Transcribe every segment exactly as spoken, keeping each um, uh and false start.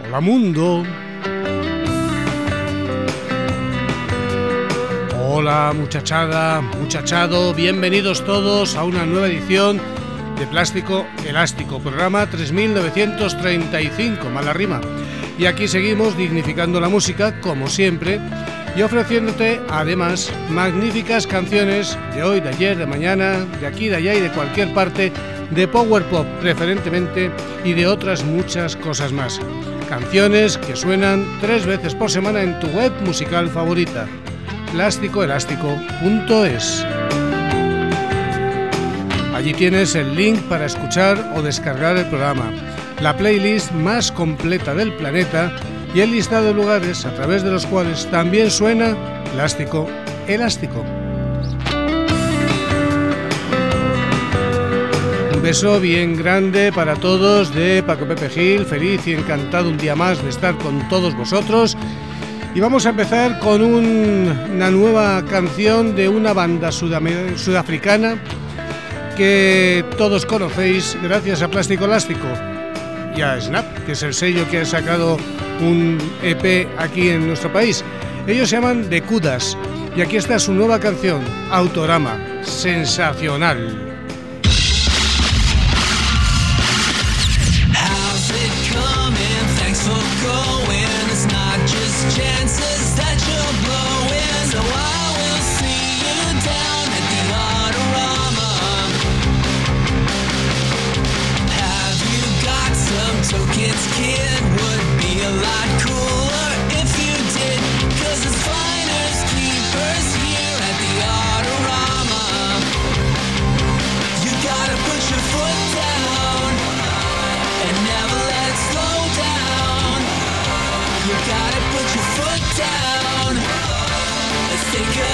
Hola mundo. Hola muchachada, muchachado, bienvenidos todos a una nueva edición de Plástico Elástico, programa tres mil novecientos treinta y cinco, mala rima. Y aquí seguimos dignificando la música, como siempre, y ofreciéndote además magníficas canciones de hoy, de ayer, de mañana, de aquí, de allá y de cualquier parte, de power pop preferentemente y de otras muchas cosas más. Canciones que suenan tres veces por semana en tu web musical favorita, plástico elástico punto es. Allí tienes el link para escuchar o descargar el programa, la playlist más completa del planeta y el listado de lugares a través de los cuales también suena Plástico Elástico. Un beso bien grande para todos de Paco Pepe Gil, feliz y encantado un día más de estar con todos vosotros. Y vamos a empezar con un, una nueva canción de una banda sudafricana que todos conocéis gracias a Plástico Elástico y a Snap, que es el sello que ha sacado un E P aquí en nuestro país. Ellos se llaman The Kudas y aquí está su nueva canción, Autorama, sensacional. Chances that you're blowing, so I will see you down at the Autorama. Have you got some tokens, kid? Would be a lot cooler if you did, cause it's finders keepers here at the Autorama. You gotta put your foot down and never let it slow down. You gotta put your foot down. Let's take a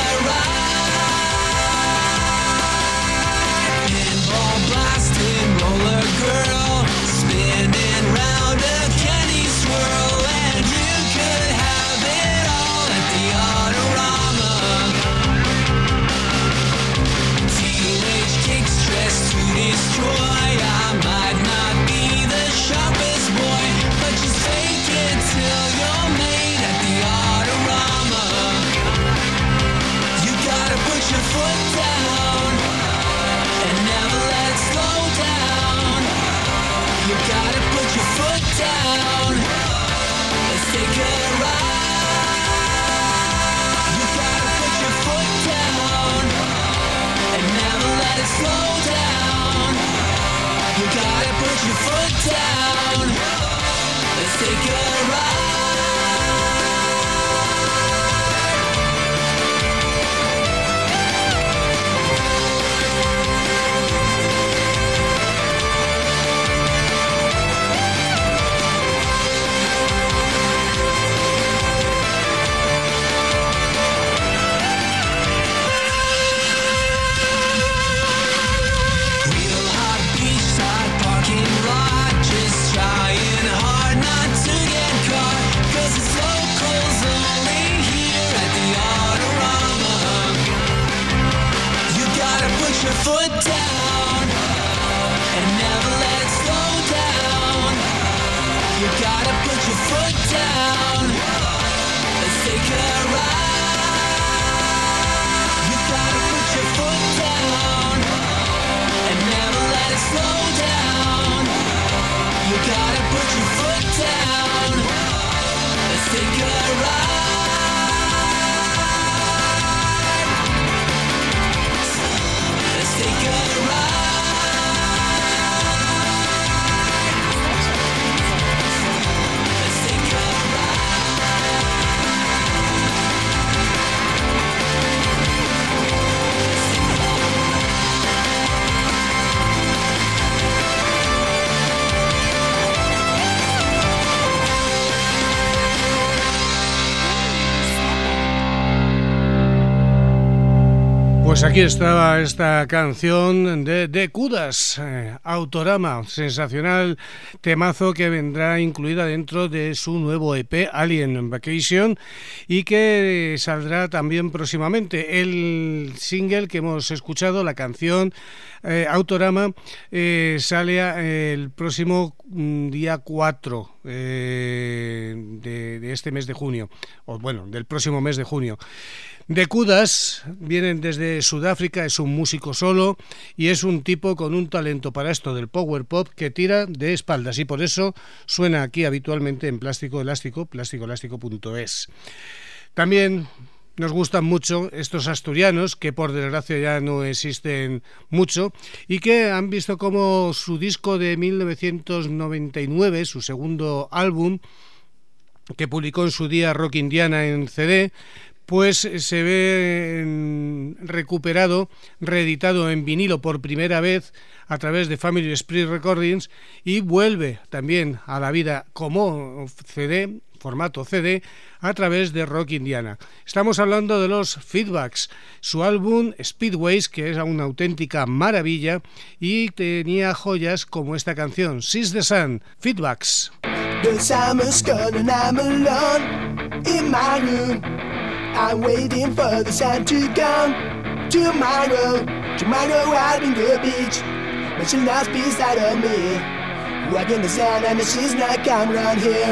ride. Pinball blasting, roller girl, spinning round a candy swirl, and you could have it all at the Autorama. Teenage kicks dressed to destroy. I might not be the sharpest boy, but just fake it till you're made at the Autorama. You gotta put your foot down and never let it slow down. You gotta put your foot down. Let's take a ride. You gotta put your foot down and never let it slow down. You gotta put your foot down. Let's take a ride. Real hot beachside parking lot, just trying hard not to get caught, cause it's locals only here at the Autorama. You gotta put your foot down and never let it slow down. You gotta put your foot down. Let's take a ride. You gotta put your foot down and never let it slow down. You gotta put your foot down. Let's take a ride. Let's take a ride. Let's take a Pues aquí estaba esta canción de The Kudas, eh, Autorama, sensacional temazo que vendrá incluida dentro de su nuevo E P Alien Vacation y que saldrá también próximamente. El single que hemos escuchado, la canción, eh, Autorama eh, sale eh, el próximo mm, día cuatro eh, de, de este mes de junio, o bueno, del próximo mes de junio. The Kudas vienen desde Sudáfrica, es un músico solo y es un tipo con un talento para esto del power pop que tira de espaldas, y por eso suena aquí habitualmente en Plástico Elástico, plástico elástico punto es. También nos gustan mucho estos asturianos, que por desgracia ya no existen mucho, y que han visto como su disco de mil novecientos noventa y nueve, su segundo álbum, que publicó en su día Rock Indiana en C D, pues se ve recuperado, reeditado en vinilo por primera vez a través de Family Spirit Recordings, y vuelve también a la vida como C D, formato C D, a través de Rock Indiana. Estamos hablando de los Feedbacks, su álbum Speedways, que es una auténtica maravilla y tenía joyas como esta canción, Seize the Sun, Feedbacks. The summer's gone and I'm alone in my room. I'm waiting for the sun to come. Tomorrow, tomorrow I'll be on the beach, but she'll not be beside of me. Walking the sun and she's not come round here.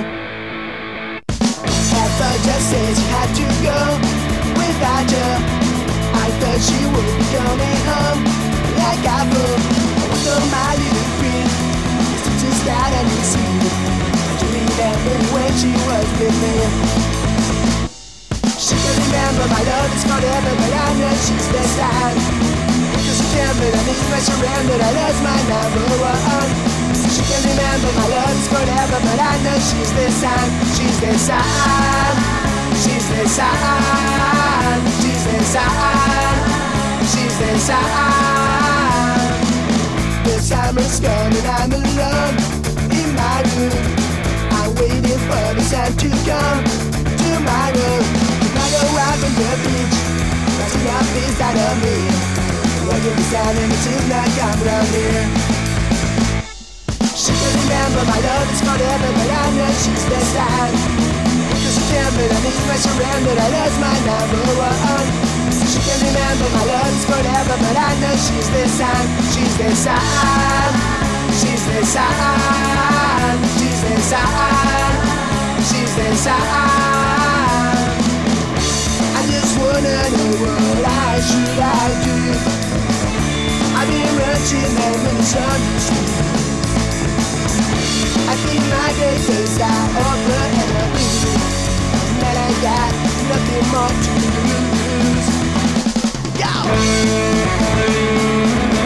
I thought just said she had to go without her. I thought she would be coming home like I would. I was on my little queen, just to start and to see. To remember when she was with me. She can remember my love is forever, but I know she's the sign. Because she can't, but I need my surrender, I lost my number one. She can remember my love is forever, but I know she's the sign. She's the sign. She's the sign. She's the sign. She's the sign. The summer's gone and I'm alone in my room. I'm waiting for the sun to come tomorrow. Out on the beach, rising up beside of me. Walking beside and she's not come round here. She can remember my love is forever, but I know she's the sign. Because she can't, but I need my surrender, I lost my number one. She can remember my love is forever, but I know she's the sign. She's the sign. She's the sign. She's the sign. She's the sign. I just wanna know what I should I do. I've been rushing home in the sun. I think my days are over and I'm leaving, and that I got nothing more to lose. Go!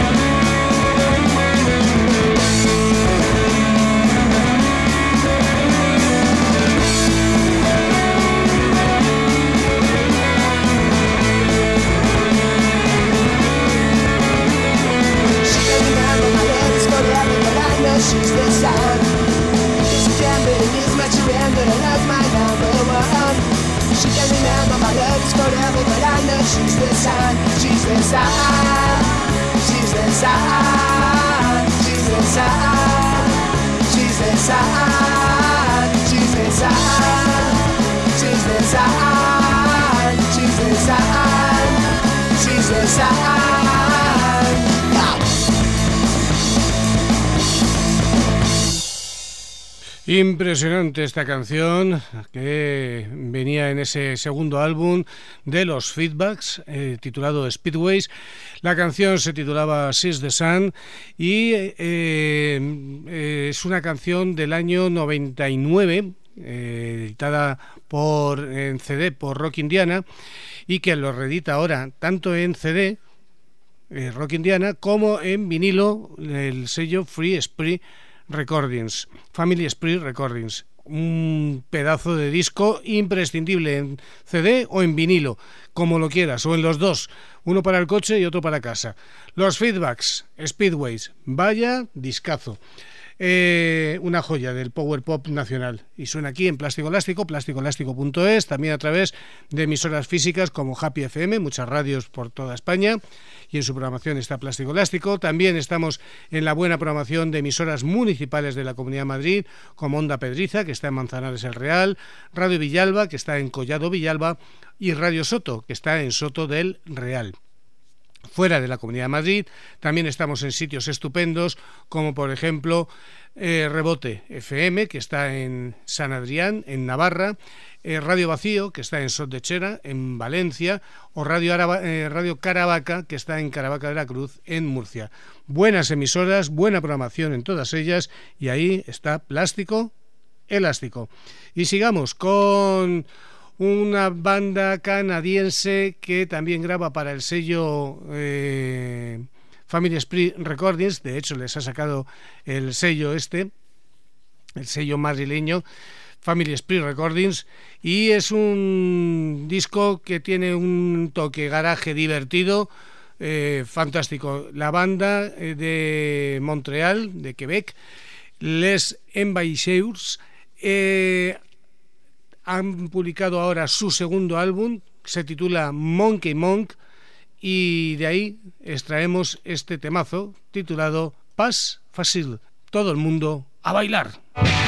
She's the sun. She can't believe my surrender, I lost my number one. She can remember my love is forever, but I know she's the sun. She's the sun. She's the sun. She's the sun. She's the sun. She's the sun. She's the sun. She's the sun. She's the sun. Impresionante esta canción que venía en ese segundo álbum de los Feedbacks, eh, titulado Speedways. La canción se titulaba Seize the Sun y eh, eh, es una canción del año noventa y nueve, eh, editada por, en C D por Rock Indiana, y que lo reedita ahora tanto en C D, eh, Rock Indiana, como en vinilo, el sello Free Spirit Recordings, Family Spirit Recordings. Un pedazo de disco imprescindible en C D o en vinilo, como lo quieras, o en los dos, uno para el coche y otro para casa. Los Feedbacks, Speedways, vaya discazo. Eh, una joya del power pop nacional, y suena aquí en Plástico Elástico, plástico elástico punto es, también a través de emisoras físicas como Happy F M, muchas radios por toda España, y en su programación está Plástico Elástico. También estamos en la buena programación de emisoras municipales de la Comunidad de Madrid, como Onda Pedriza, que está en Manzanares el Real, Radio Villalba, que está en Collado Villalba, y Radio Soto, que está en Soto del Real. fuera de la Comunidad de Madrid. También estamos en sitios estupendos, como por ejemplo eh, Rebote F M, que está en San Adrián, en Navarra, eh, Radio Vacío, que está en Sot de Chera, en Valencia, o Radio, Araba, eh, Radio Caravaca, que está en Caravaca de la Cruz, en Murcia. Buenas emisoras, buena programación en todas ellas, y ahí está Plástico Elástico. Y sigamos con una banda canadiense que también graba para el sello eh, Family Spree Recordings. De hecho, les ha sacado el sello este, el sello madrileño Family Spree Recordings, y es un disco que tiene un toque garaje divertido, eh, fantástico. La banda eh, de Montreal, de Quebec, Les Envahisseurs, eh, han publicado ahora su segundo álbum, se titula Monkey Monk, y de ahí extraemos este temazo titulado Pas Facile. Todo el mundo a bailar.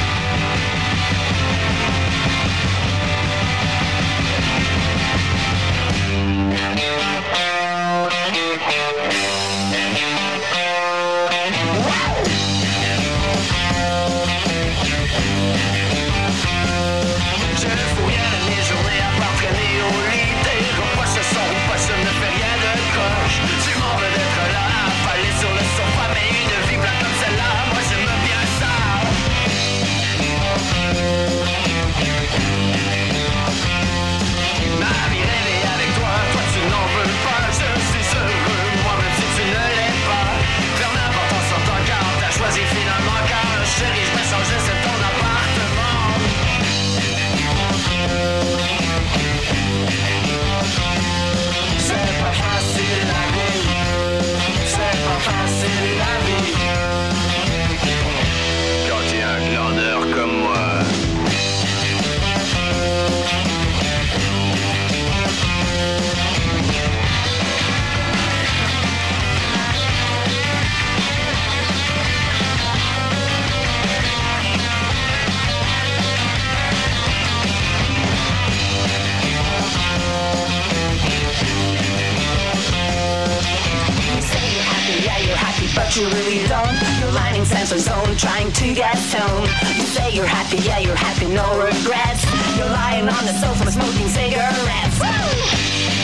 But you really don't. You're lining sensor zone, trying to get stoned. You say you're happy, yeah, you're happy, no regrets. You're lying on the sofa smoking cigarettes. Woo!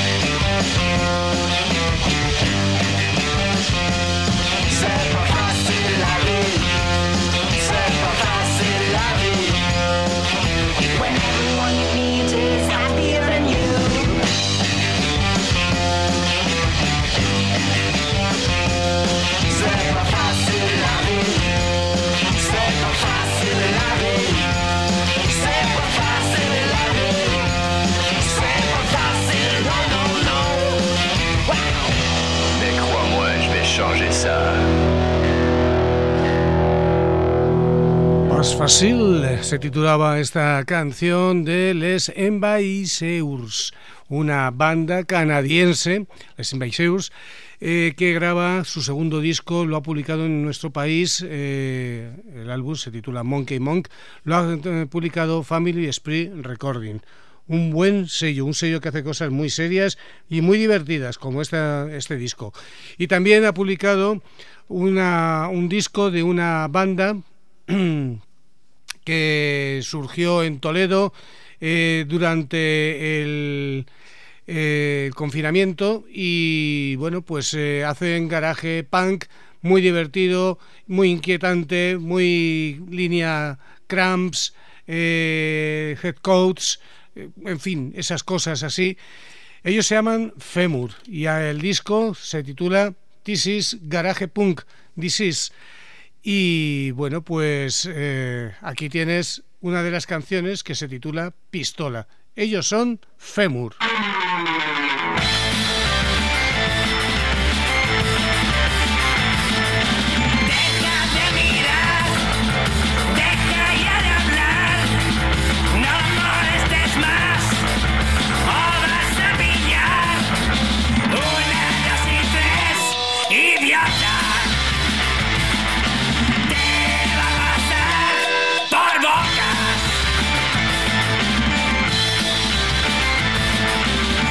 C'est pas facile la vie. C'est pas facile la vie. When everyone you meet is happier than you. C'est pas facile la vie. C'est pas facile la vie. C'est pas facile la vie. C'est pas facile, non, non, non. Wow. Mais crois-moi, je vais changer ça. Pas Facile se titulaba esta canción de Les Envahisseurs, una banda canadiense, Les Envahisseurs, eh, que graba su segundo disco. Lo ha publicado en nuestro país, eh, el álbum se titula Monkey Monk, lo ha eh, publicado Family Spree Recording. Un buen sello, un sello que hace cosas muy serias y muy divertidas, como esta, este disco. Y también ha publicado una, un disco de una banda que surgió en Toledo eh, durante el eh, confinamiento, y bueno, pues eh, hacen garaje punk muy divertido, muy inquietante, muy línea Cramps, eh, Headcoats, eh, en fin, esas cosas así. Ellos se llaman Femur y el disco se titula This is Garage Punk, This is. Y bueno, pues eh, aquí tienes una de las canciones que se titula Pistola. Ellos son Femur. Por boca.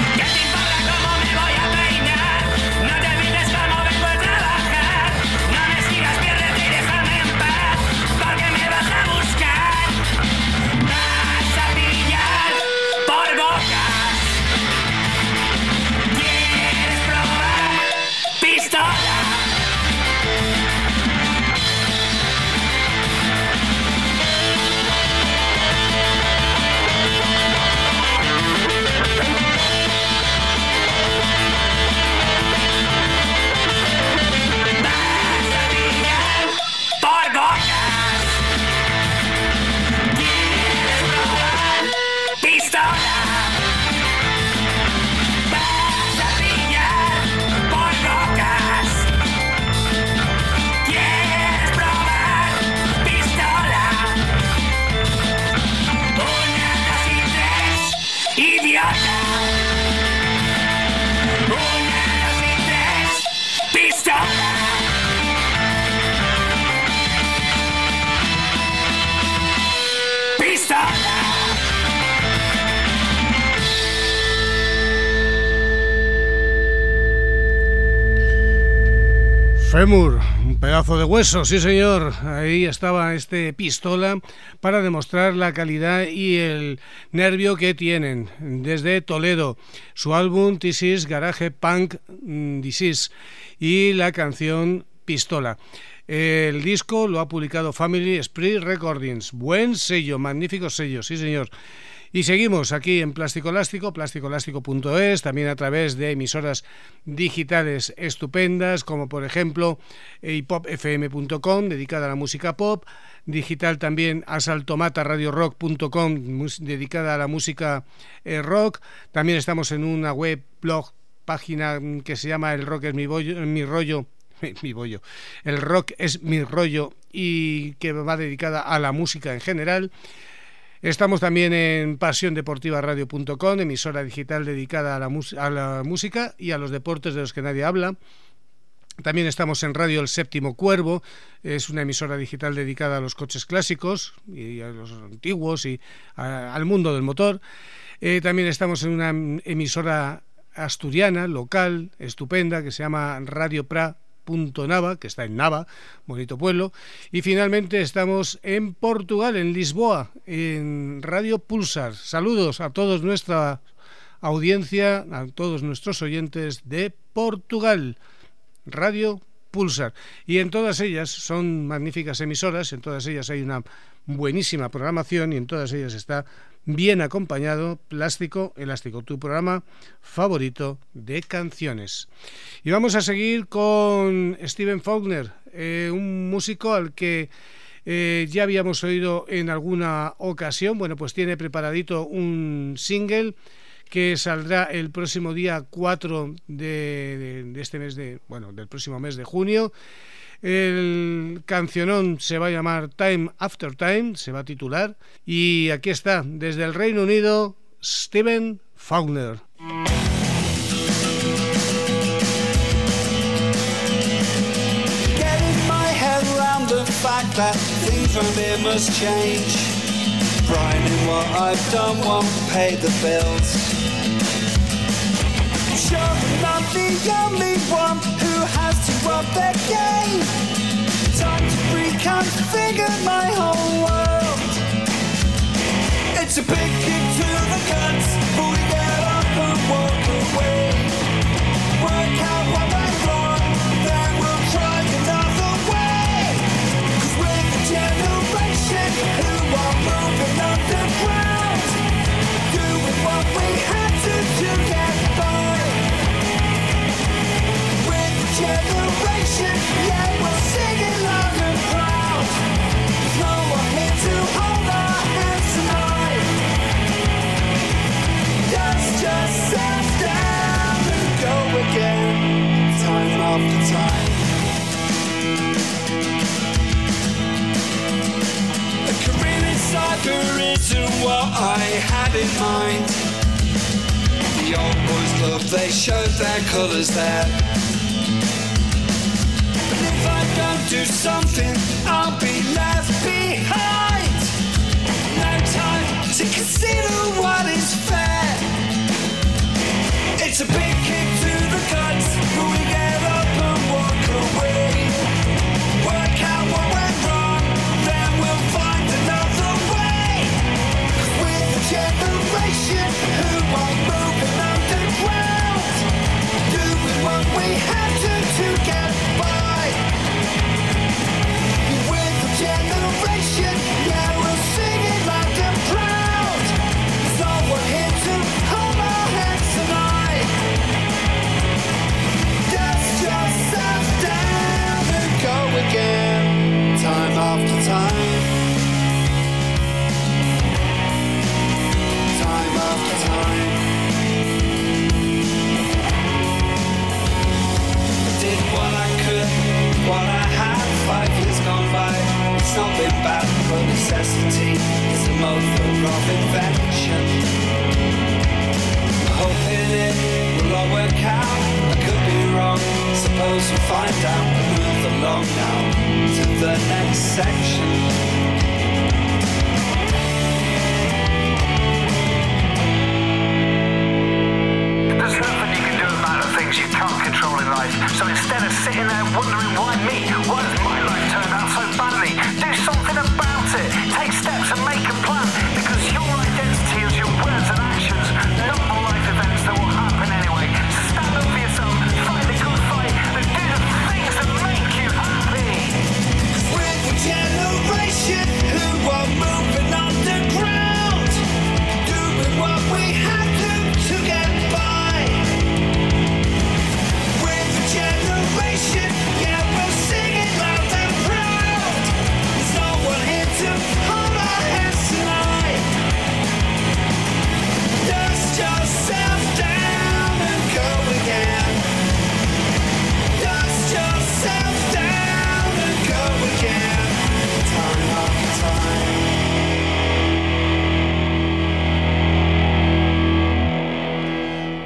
Fémur, un pedazo de hueso, sí señor. Ahí estaba este Pistola para demostrar la calidad y el nervio que tienen. Desde Toledo, su álbum This is Garage Punk Disease y la canción Pistola. El disco lo ha publicado Family Spree Recordings. Buen sello, magnífico sello, sí señor. Y seguimos aquí en Plástico Elástico, plástico elástico punto es, también a través de emisoras digitales estupendas, como por ejemplo i pop f m punto com, dedicada a la música pop, digital también asaltomata radio rock punto com, dedicada a la música eh, rock. También estamos en una web, blog, página que se llama El Rock es mi, bollo, mi rollo, mi bollo, El Rock es mi rollo, y que va dedicada a la música en general. Estamos también en pasión deportiva radio punto com, emisora digital dedicada a la, a la música y a los deportes de los que nadie habla. También estamos en Radio El Séptimo Cuervo, es una emisora digital dedicada a los coches clásicos y a los antiguos y a, al mundo del motor. Eh, también estamos en una emisora asturiana, local, estupenda, que se llama Radio Pra Punto Nava, que está en Nava, bonito pueblo. Y finalmente estamos en Portugal, en Lisboa, en Radio Pulsar. Saludos a toda nuestra audiencia, a todos nuestros oyentes de Portugal. Radio Pulsar. Y en todas ellas son magníficas emisoras, en todas ellas hay una buenísima programación y en todas ellas está bien acompañado Plástico Elástico, tu programa favorito de canciones. Y vamos a seguir con Stephen Faulkner, eh, un músico al que eh, ya habíamos oído en alguna ocasión. Bueno, pues tiene preparadito un single que saldrá el próximo día cuatro de, de, de este mes de, bueno, del próximo mes de junio. El cancionón se va a llamar Time After Time, se va a titular, y aquí está, desde el Reino Unido, Stephen Faulkner. Getting my head around the fact that things from here must change. Grinding what I've done won't pay the bills. I'm sure I'm not the only one who has to up their game. Time to reconfigure my whole world. It's a big kick to the guts, but we get up and walk away. Work out what went wrong, then we'll try another way. 'Cause we're the generation who are moving underground, doing what we had to to get by. We're the generation, yeah, we're singing loud and proud. There's no one here to hold our hands tonight. Let's just sit down and go again, time after time. A career in soccer isn't what I had in mind. The old boys club, they showed their colours there. But if I don't do something, I'll be left behind. No time to consider what is fair. It's a big kick to the guts, but we get up and walk away. Work out what went wrong, then we'll find another way. 'Cause we're the generation who are moving underground, doing what we had to to get by.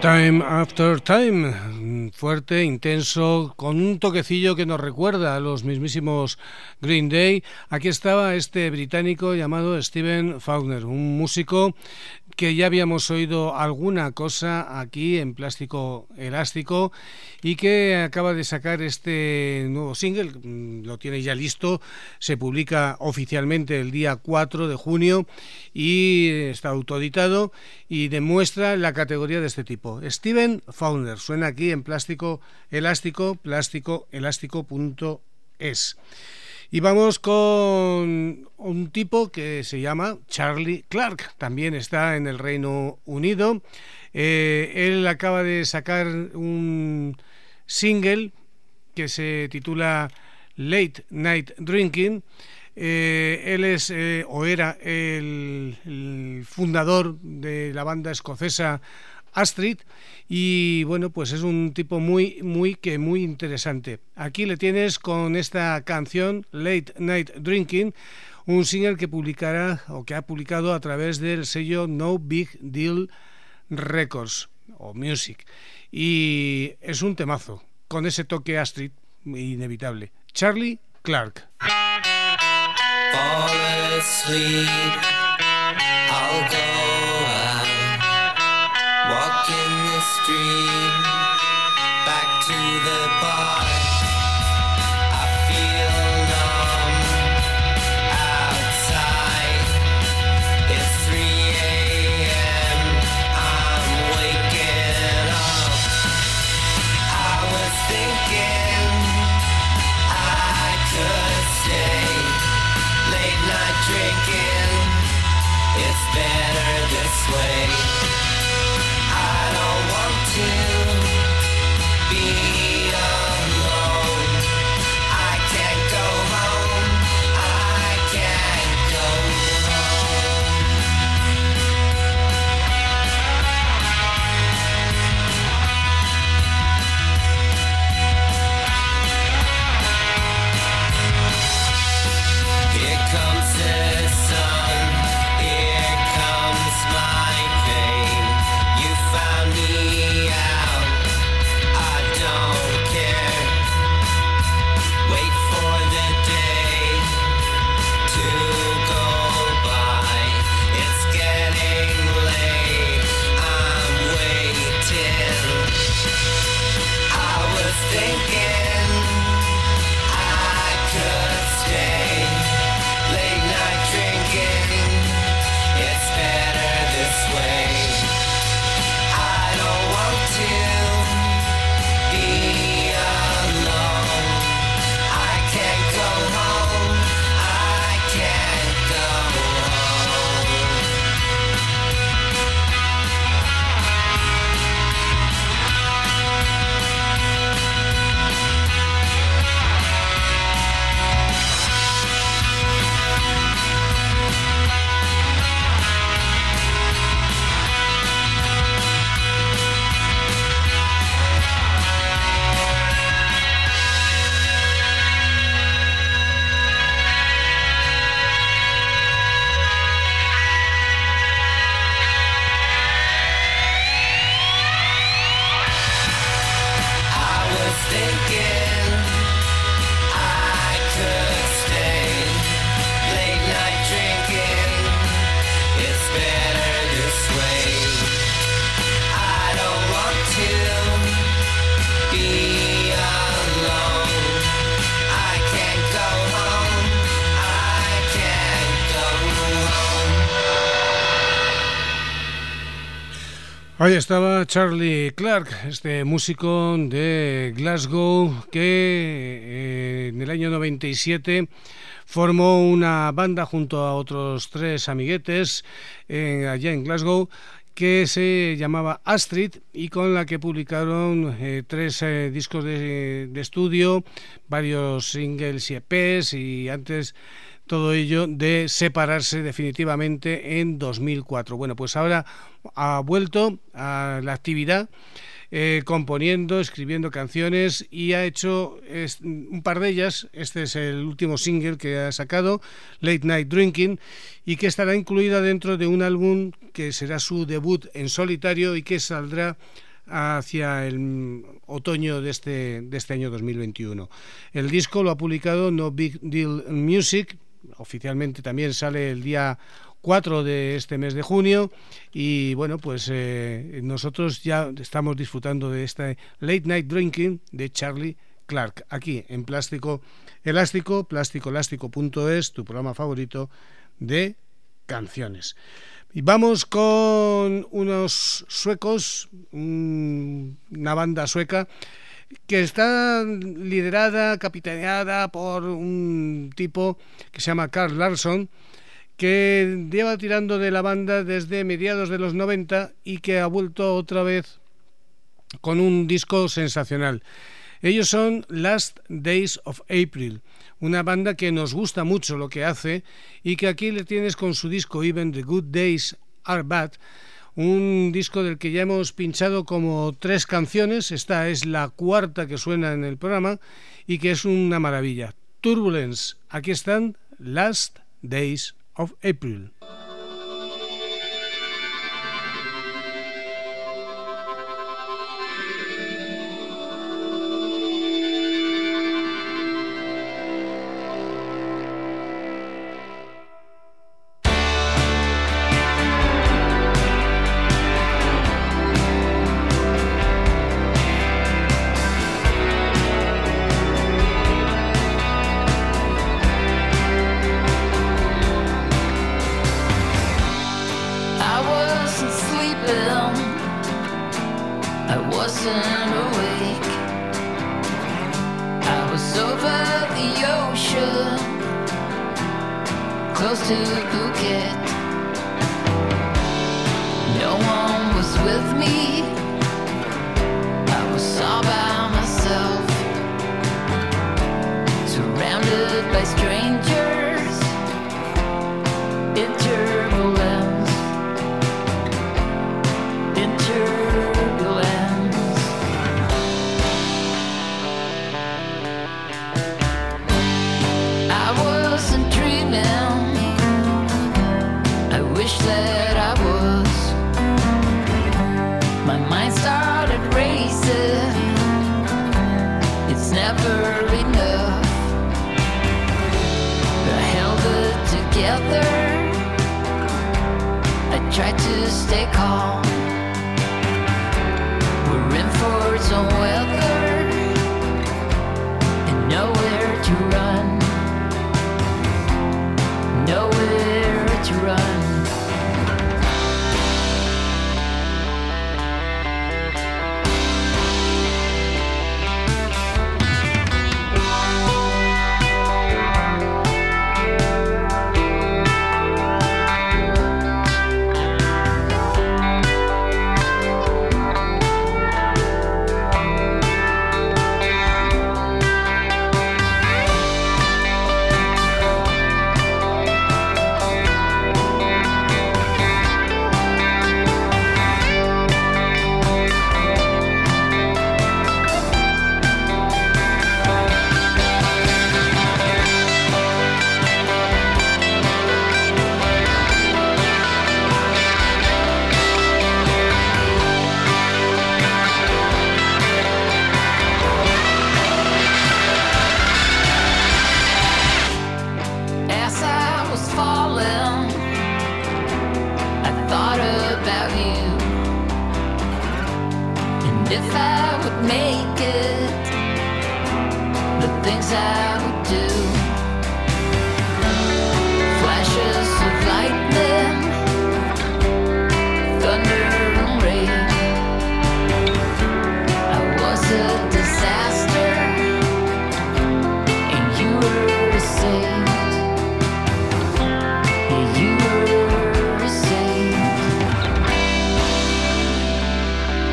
Time After Time, fuerte, intenso, con un toquecillo que nos recuerda a los mismísimos Green Day. Aquí estaba este británico llamado Stephen Faulkner, un músico que ya habíamos oído alguna cosa aquí en Plástico Elástico y que acaba de sacar este nuevo single, lo tiene ya listo, se publica oficialmente el día cuatro de junio y está autoeditado y demuestra la categoría de este tipo. Stephen Faulkner, suena aquí en Plástico Elástico, plástico elástico punto es. Y vamos con un tipo que se llama Charlie Clark, también está en el Reino Unido. Eh, él acaba de sacar un single que se titula Late Night Drinking. Eh, él es eh, o era el, el fundador de la banda escocesa Astrid y bueno, pues es un tipo muy muy que muy interesante. Aquí le tienes con esta canción Late Night Drinking, un single que publicará o que ha publicado a través del sello No Big Deal Records o Music y es un temazo con ese toque Astrid inevitable. Charlie Clark. Fall asleep, I'll go out, walk in the street, back to the bar. I feel numb outside. It's three a.m. I'm waking up. I was thinking I could stay. Late night drinking, it's better this way. I don't want to be alone. I can't go home. I can't go home. Here comes the sun, here comes my pain. You found me out, I don't care. Wait for the day to go by. It's getting late, I'm waiting. I was thinking I could stay. Late night drinking, it's better this way. I don't want to be alone. I can't go home. I can't go home. I was thinking I could stay. Late night drinking, it's better this way. I don't want to be alone. I can't go home. I can't go home. Ahí estaba Charlie Clark, este músico de Glasgow que eh, en el año noventa y siete formó una banda junto a otros tres amiguetes eh, allá en Glasgow que se llamaba Astrid y con la que publicaron eh, tres eh, discos de, de estudio, varios singles y E Pes y antes todo ello de separarse definitivamente en dos mil cuatro. Bueno, pues ahora ha vuelto a la actividad eh, componiendo, escribiendo canciones y ha hecho es, un par de ellas. Este es el último single que ha sacado, Late Night Drinking, y que estará incluida dentro de un álbum que será su debut en solitario y que saldrá hacia el otoño de este, de este año dos mil veintiuno. El disco lo ha publicado No Big Deal Music, oficialmente también sale el día cuatro de este mes de junio, y bueno, pues eh, nosotros ya estamos disfrutando de este Late Night Drinking de Charlie Clark, aquí en Plástico Elástico, plástico elástico punto es, tu programa favorito de canciones. Y vamos con unos suecos, un, una banda sueca que está liderada, capitaneada por un tipo que se llama Carl Larsson, que lleva tirando de la banda desde mediados de los noventa y que ha vuelto otra vez con un disco sensacional. Ellos son Last Days of April, una banda que nos gusta mucho lo que hace y que aquí le tienes con su disco Even the Good Days Are Bad, un disco del que ya hemos pinchado como tres canciones. Esta es la cuarta que suena en el programa y que es una maravilla. Turbulence, aquí están Last Days of April.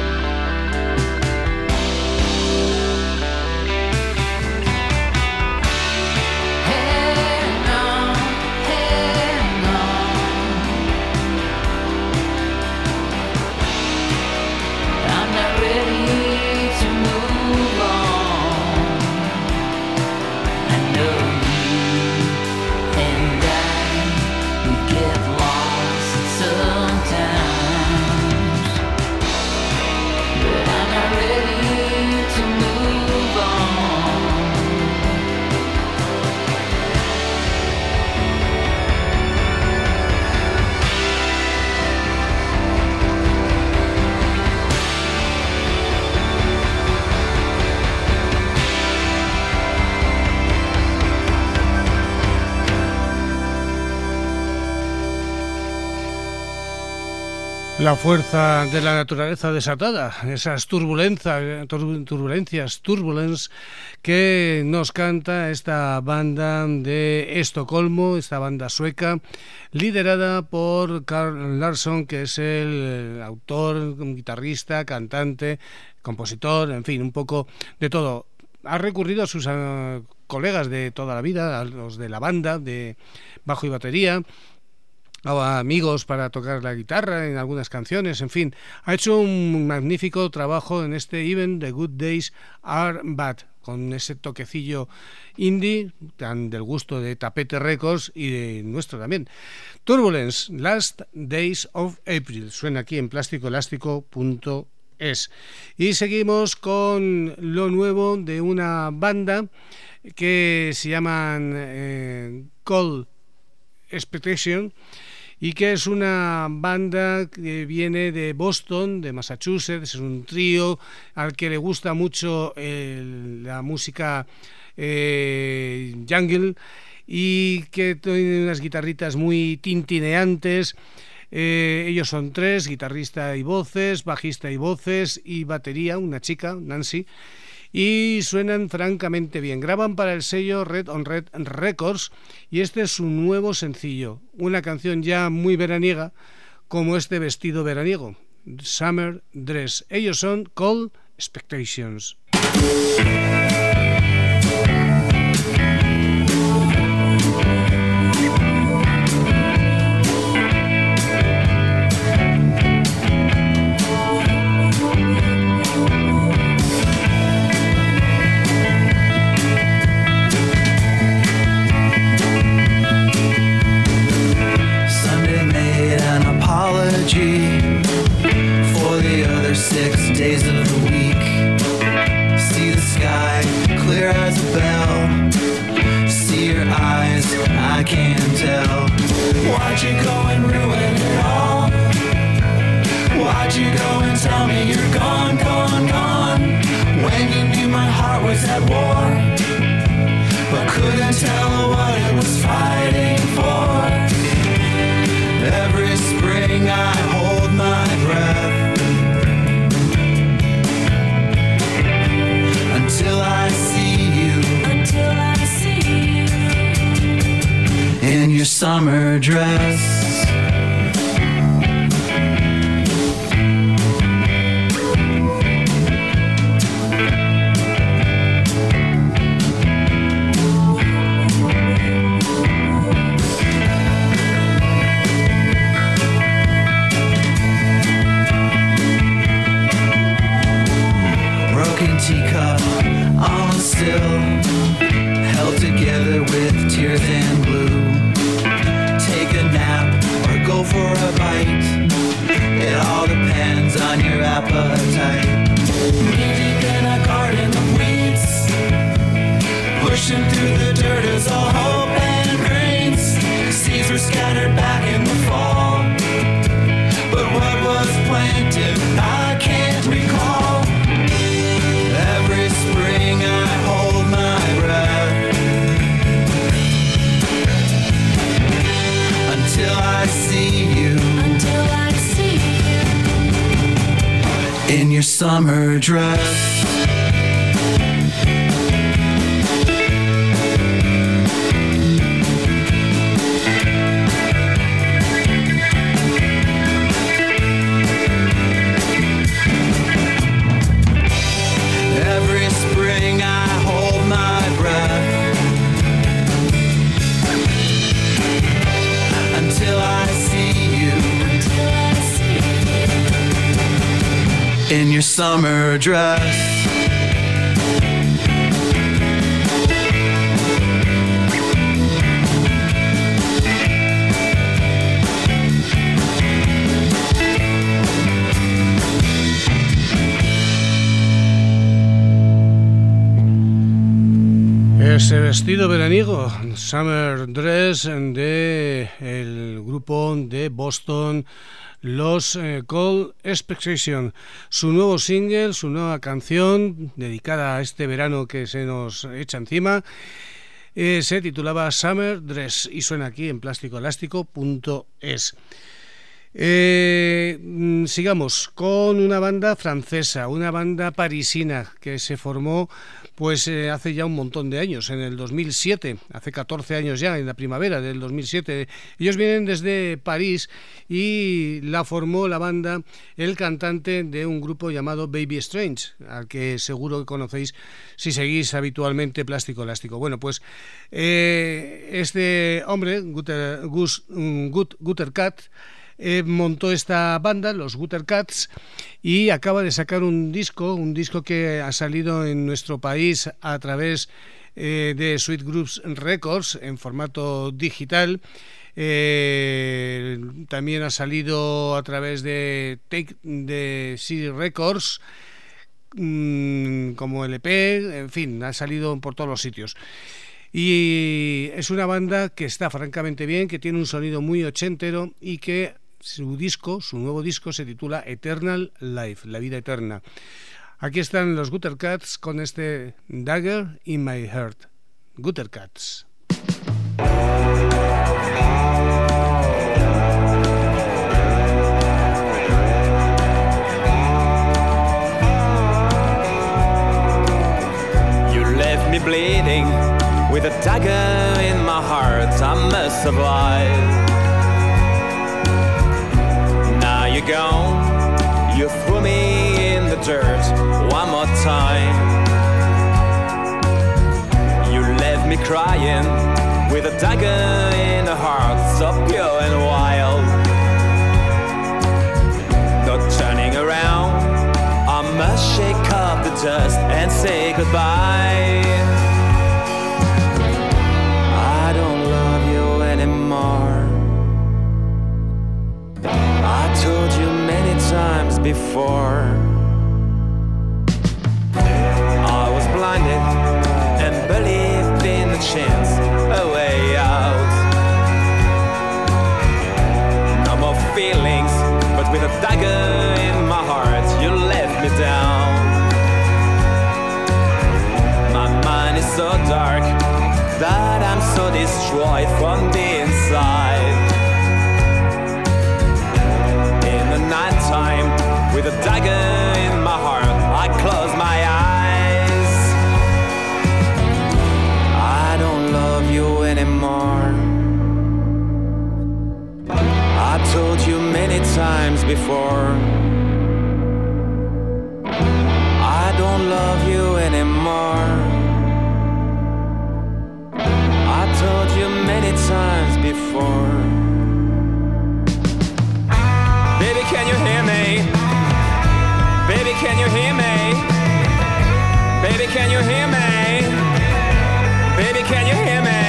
Thank La fuerza de la naturaleza desatada, esas turbulencias, turbulencias, turbulence que nos canta esta banda de Estocolmo, esta banda sueca, liderada por Carl Larsson, que es el autor, guitarrista, cantante, compositor, en fin, un poco de todo. Ha recurrido a sus uh, colegas de toda la vida, a los de la banda de bajo y batería, a amigos para tocar la guitarra en algunas canciones, en fin, ha hecho un magnífico trabajo en este Even the Good Days Are Bad, con ese toquecillo indie tan del gusto de Tapete Records y de nuestro también. Turbulence, Last Days of April, suena aquí en plástico elástico punto es. Y seguimos con lo nuevo de una banda que se llaman eh, Cold Expectation, y que es una banda que viene de Boston, de Massachusetts. Es un trío al que le gusta mucho el, la música eh, jungle, y que tiene unas guitarritas muy tintineantes. Eh, ellos son tres, guitarrista y voces, bajista y voces, y batería, una chica, Nancy, y suenan francamente bien. Graban para el sello Red on Red Records, y este es su nuevo sencillo, una canción ya muy veraniega, como este vestido veraniego, Summer Dress. Ellos son Cold Expectations. For the other six days of the week, see the sky clear as a bell, see your eyes, I can't tell. Why'd you go and ruin it all? Why'd you go and tell me you're gone, gone, gone, when you knew my heart was at war, but couldn't tell what it was fighting for? Every spring I hold my breath until I see you, until I see you in your summer dress. Teacup on a still, held together with tears and glue. Take a nap or go for a bite, it all depends on your appetite. Knee-deep in a garden of weeds, pushing through the dirt is all hope and grains. Seeds were scattered back in the fall, but what was planted I can't recall. Every spring I hold my breath until I see you, until I see you in your summer dress. In your summer dress. Ese vestido veraniego, Summer Dress, de el grupo de Boston, los eh, Cold Expectation. Su nuevo single, su nueva canción dedicada a este verano que se nos echa encima, eh, se titulaba Summer Dress y suena aquí en plástico elástico punto es. Eh, mm, sigamos con una banda francesa, una banda parisina que se formó pues eh, hace ya un montón de años, en el dos mil siete, hace catorce años ya, en la primavera del dos mil siete. Ellos vienen desde París y la formó la banda el cantante de un grupo llamado Baby Strange, al que seguro que conocéis si seguís habitualmente Plástico Elástico. Bueno, pues eh, este hombre, Guter, Gus, Gut, Guter Cat, Eh, montó esta banda, los Guter Cats, y acaba de sacar un disco, un disco que ha salido en nuestro país a través eh, de Sweet Grooves Records en formato digital. Eh, también ha salido a través de Take de C D Records, mmm, como L P, en fin, ha salido por todos los sitios. Y es una banda que está francamente bien, que tiene un sonido muy ochentero y que su disco, su nuevo disco se titula Eternal Life, la vida eterna. Aquí están los Guter Cats con este Dagger in My Heart. Guter Cats. You left me bleeding with a dagger in my heart. I must survive. Now you're gone, you threw me in the dirt one more time. You left me crying with a dagger in the heart, so pure and wild. Not turning around, I must shake off the dust and say goodbye. I don't love you anymore. I told you many times before. I was blinded and believed in the chance, a way out. No more feelings, but with a dagger in my heart, you let me down. My mind is so dark that I'm so destroyed from the inside. Night time, with a dagger in my heart, I close my eyes. I don't love you anymore. I told you many times before. I don't love you anymore. I told you many times before. Baby, can you hear me? Baby, can you hear me? Baby, can you hear me? Baby, can you hear me?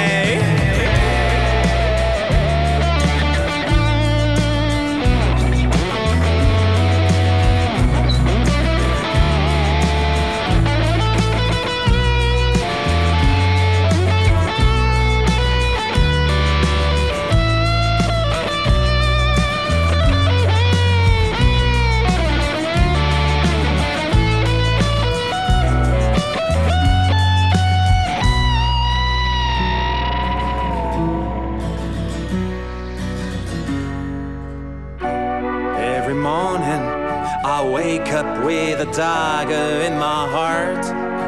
I wake up with a dagger in my heart.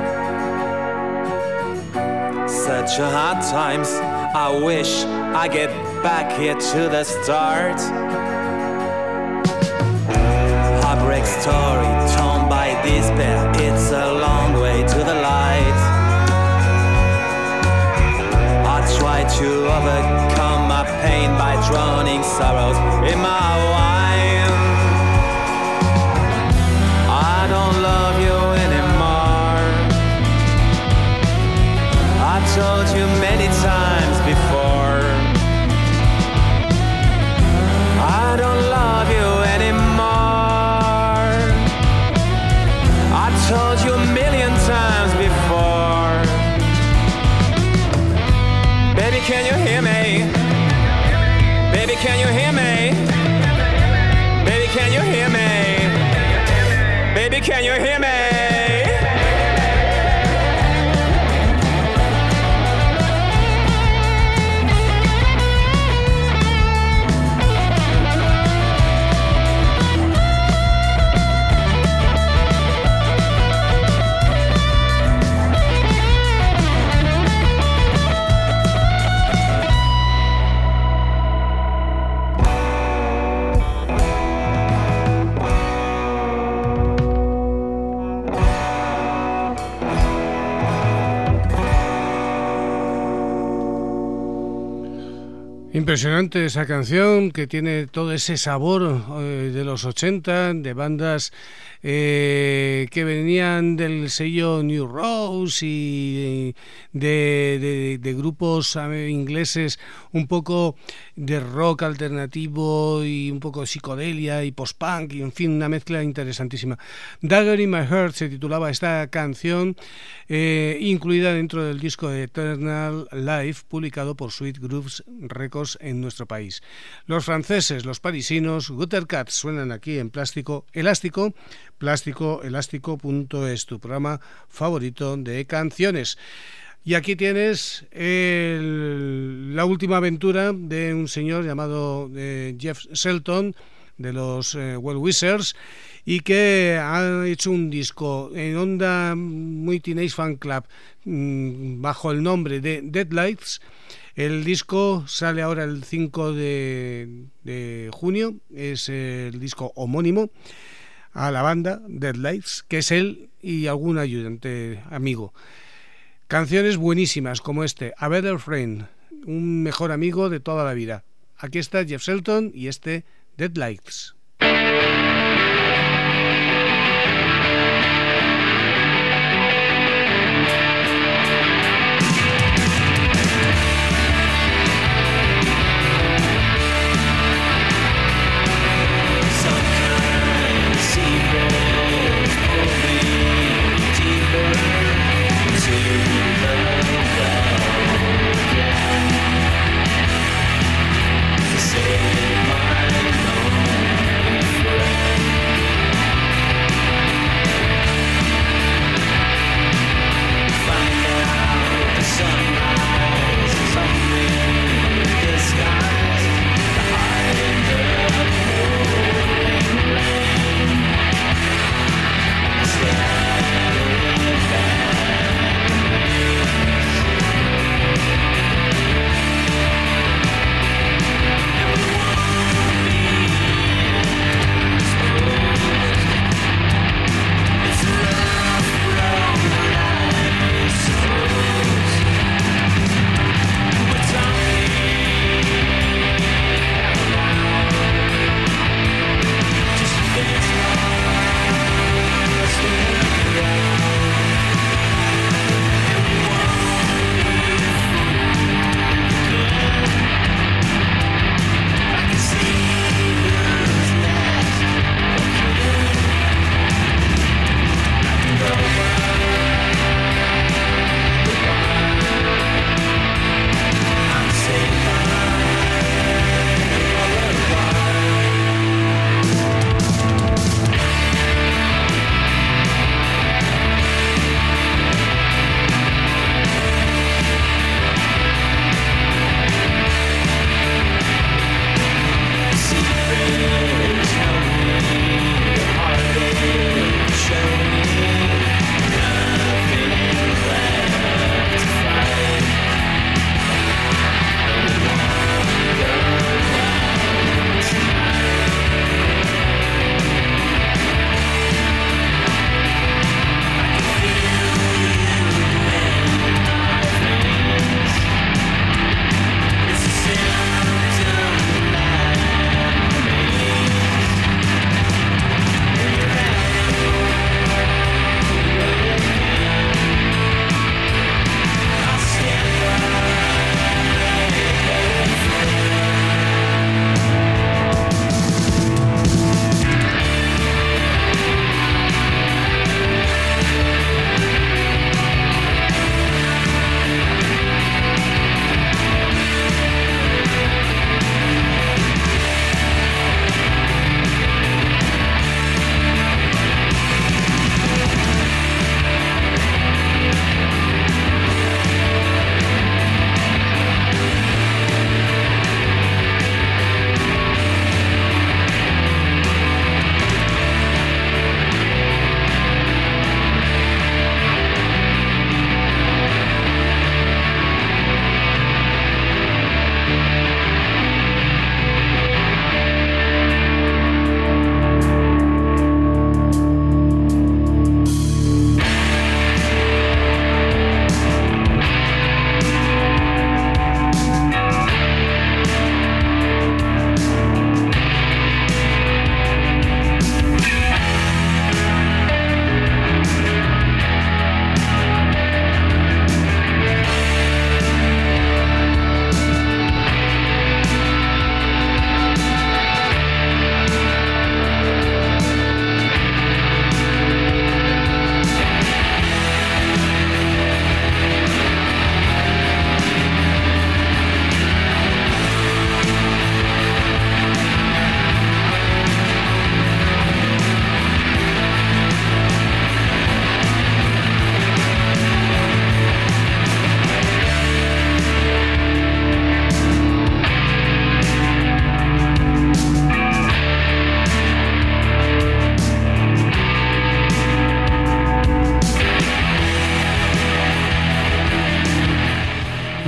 Such a hard times, I wish I get back here to the start. Heartbreak story torn by despair, it's a long way to the light. I try to overcome my pain by drowning sorrows in my wine. I don't love you anymore. I told you many times before. I don't love you anymore. I told you a million times before. Baby, can you hear me? Baby, can you hear me? Baby, can you hear me? Baby, can you hear me? Impresionante esa canción que tiene todo ese sabor eh, de los ochenta, de bandas eh, que venían del sello New Rose y de, de, de grupos ingleses un poco de rock alternativo y un poco de psicodelia y post-punk y en fin, una mezcla interesantísima. Dagger in My Heart se titulaba esta canción, eh, incluida dentro del disco de Eternal Life publicado por Sweet Grooves Records en nuestro país. Los franceses, los parisinos, Gutter Cats suenan aquí en Plástico Elástico, plástico elástico punto es, tu programa favorito de canciones. Y aquí tienes el, la última aventura de un señor llamado eh, Jeff Shelton, de los eh, Well Wishers, y que ha hecho un disco en onda muy Teenage Fan Club mmm, bajo el nombre de Deadlights. El disco sale ahora el cinco de, de junio, es el disco homónimo a la banda Deadlights, que es él y algún ayudante amigo. Canciones buenísimas como este, A Better Friend, un mejor amigo de toda la vida. Aquí está Jeff Shelton y este Deadlights. Save my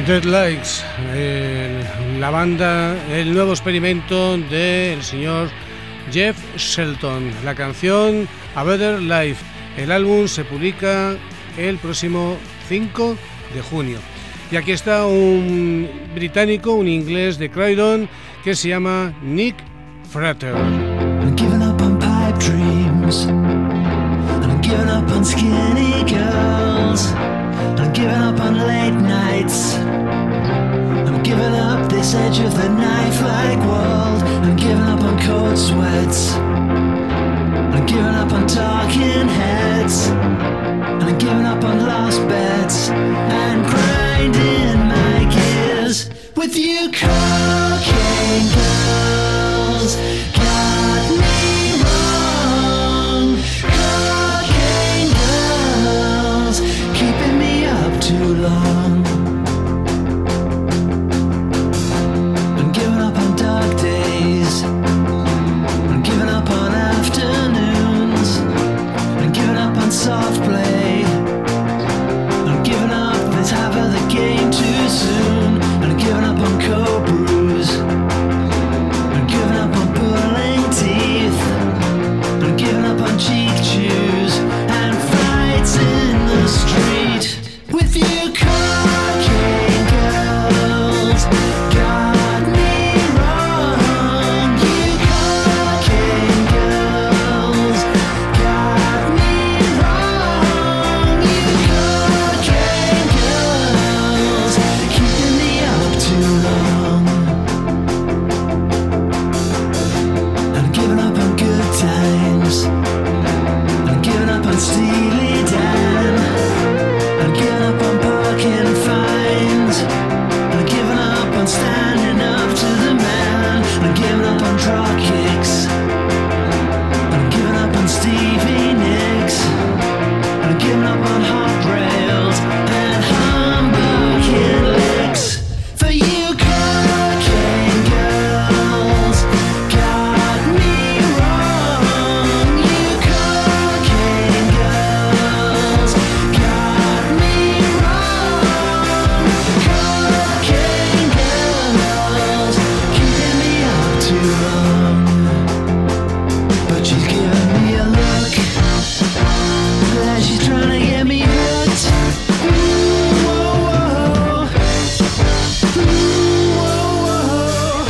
Deadlights, eh, la banda, el nuevo experimento del señor Jeff Shelton, la canción A Better Life. El álbum se publica el próximo cinco de junio. Y aquí está un británico, un inglés de Croydon que se llama Nick Frater. I'm giving up on pipe dreams, and I'm giving up on skinny girls, and I'm giving up on late nights. I'm giving up this edge of the knife-like world. I'm giving up on cold sweats. I'm giving up on talking heads, and I'm giving up on lost bets and grinding my gears with you cocaine girls. Got me wrong, cocaine girls, keeping me up too long. I'm giving up on dark days, I'm giving up on afternoons, I'm giving up on soft play, I'm giving up this half of the game too soon, and I'm giving up on cold brews, I'm giving up on pulling teeth, I'm giving up on cheek chews and fights in the street with you cocaine girls. Got me wrong, you cocaine girls. Got me wrong, you cocaine girls, keeping me up too long. I'm giving up on good times, I'm giving up on Steely Dan, I'm giving up on parking fines, I'm giving up on standing up to the man, I'm giving up on drop kicks, I'm giving up on Stevie Nicks, I'm giving up on hot rails and humbucking licks for you cocaine girls. Got me wrong, you cocaine girls. Got me wrong, cocaine girls, keeping me up too long. But she's giving me a look, like she's trying to get me hooked. Ooh, whoa, whoa. Ooh, whoa, whoa.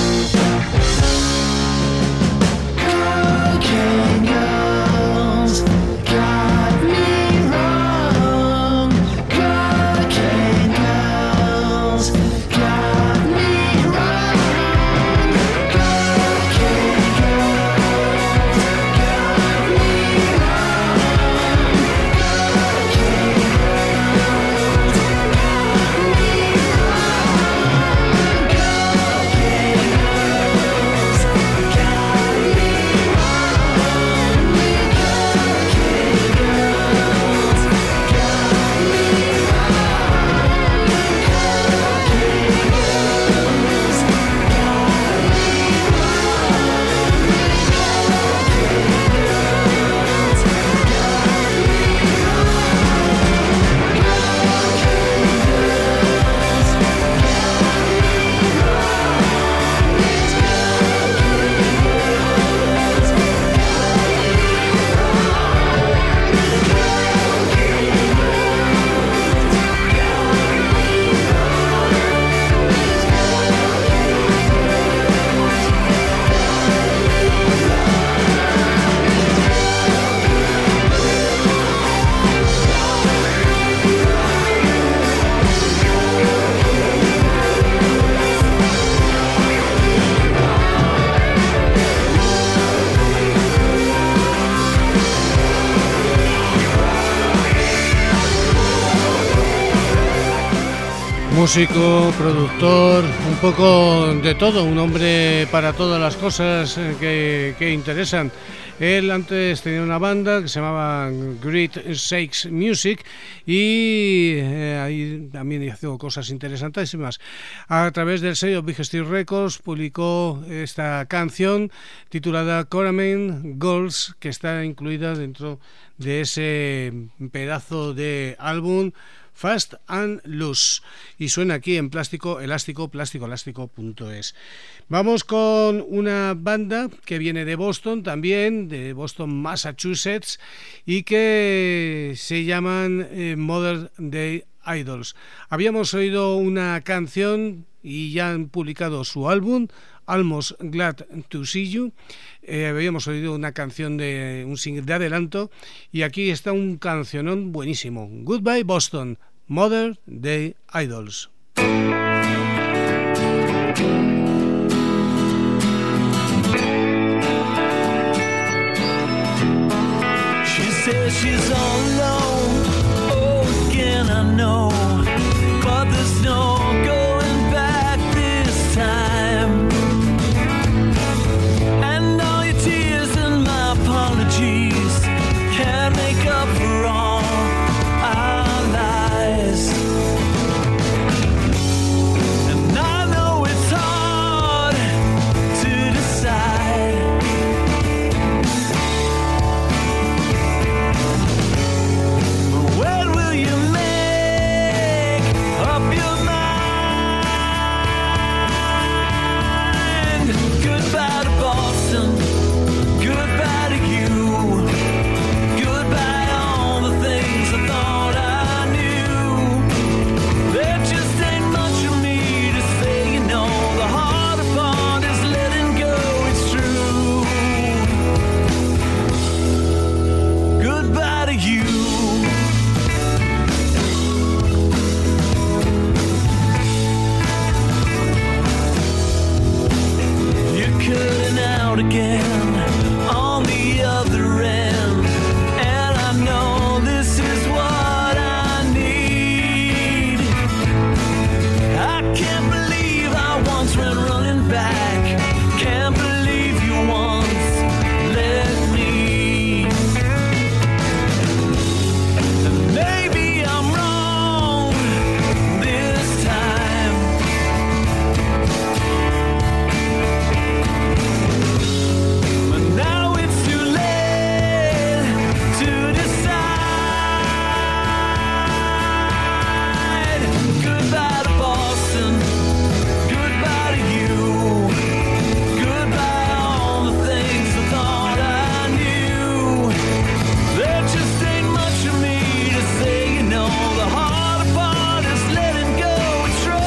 Cocaine girls, got me wrong. Cocaine girls, got me wrong. Cocaine girls, got me wrong. Cocaine girls, got me wrong. Cocaine girls, got me wrong. Cocaine girls, got me Músico, productor, un poco de todo, un hombre para todas las cosas eh, que, que interesan. Él antes tenía una banda que se llamaba Great Shakes Music y eh, ahí también hizo cosas interesantísimas. A través del sello Big Steel Records publicó esta canción titulada Coramen Girls, que está incluida dentro de ese pedazo de álbum Fast and Loose, y suena aquí en Plástico Elástico, plásticoelástico punto es. Vamos con una banda que viene de Boston también, de Boston, Massachusetts, y que se llaman eh, Modern Day Idols. Habíamos oído una canción y ya han publicado su álbum, Almost Glad to See You. Eh, habíamos oído una canción de un single de adelanto, y aquí está un cancionón buenísimo. Goodbye Boston, Modern Day Idols. She says she's all alone. Oh, again I know, but there's no going back this time. And all your tears and my apologies can't make up for all our lies. And I know it's hard to decide. But when will you make up your mind? Goodbye to Boston, goodbye to you, goodbye all the things I thought I knew. There just ain't much of me to say, you know. The harder part is letting go, it's true. Goodbye to you. You're cutting out again on the other end, and I know this is what I need. I can't believe I once went running back. Can't believe you once let me. And maybe I'm wrong this time. But now it's too late to decide. Goodbye to Boston, goodbye to you, goodbye all the things I thought I knew. There just ain't much of me to say, you know. The harder part is letting go, it's true,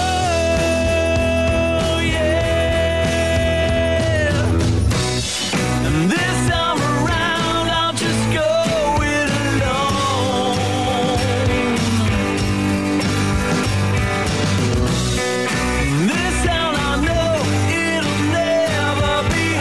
yeah. And this time around I'll just go it alone. This town I know it'll never be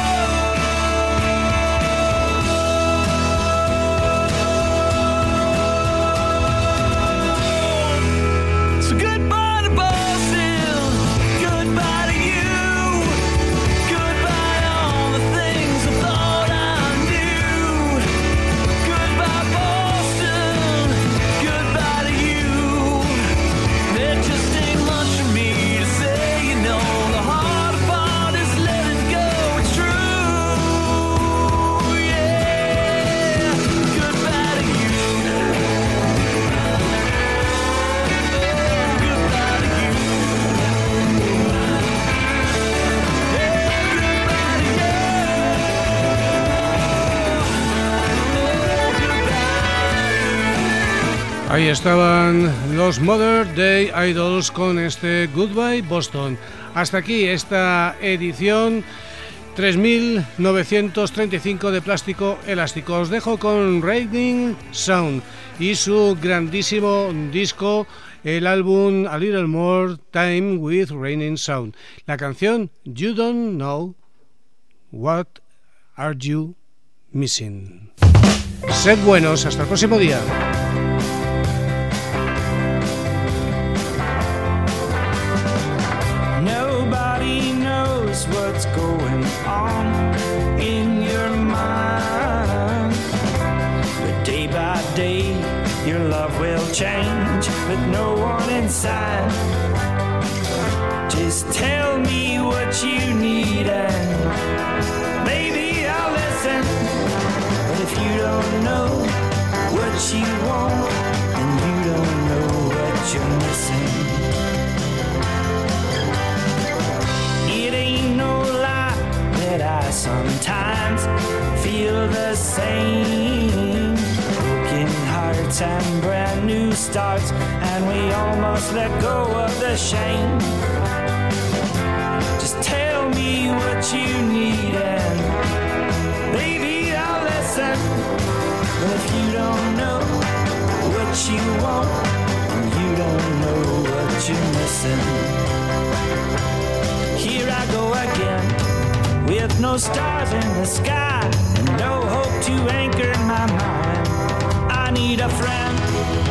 home. So goodbye to Boston, goodbye to you, goodbye all the things I thought I knew. Goodbye Boston, goodbye to you. There just ain't much for me to say, you know. The hard part is letting go, it's true, yeah. Goodbye to you. Goodbye to you. Ahí estaban los Modern Day Idols con este Goodbye Boston. Hasta aquí esta edición tres mil novecientos treinta y cinco de Plástico Elástico. Os dejo con Raining Sound y su grandísimo disco, el álbum A Little More Time with Raining Sound. La canción You Don't Know What Are You Missing. Sed buenos, hasta el próximo día. Nobody knows what's going on in your mind. But day by day, your love will change, but no one inside. Just tell me what you need and maybe I'll listen. But if you don't know what you want, then you don't know missing. It ain't no lie that I sometimes feel the same. Broken hearts and brand new starts, and we almost let go of the shame. Just tell me what you need and baby I'll listen. But if you don't know what you want, you don't know what you're missing. Here I go again, with no stars in the sky and no hope to anchor my mind. I need a friend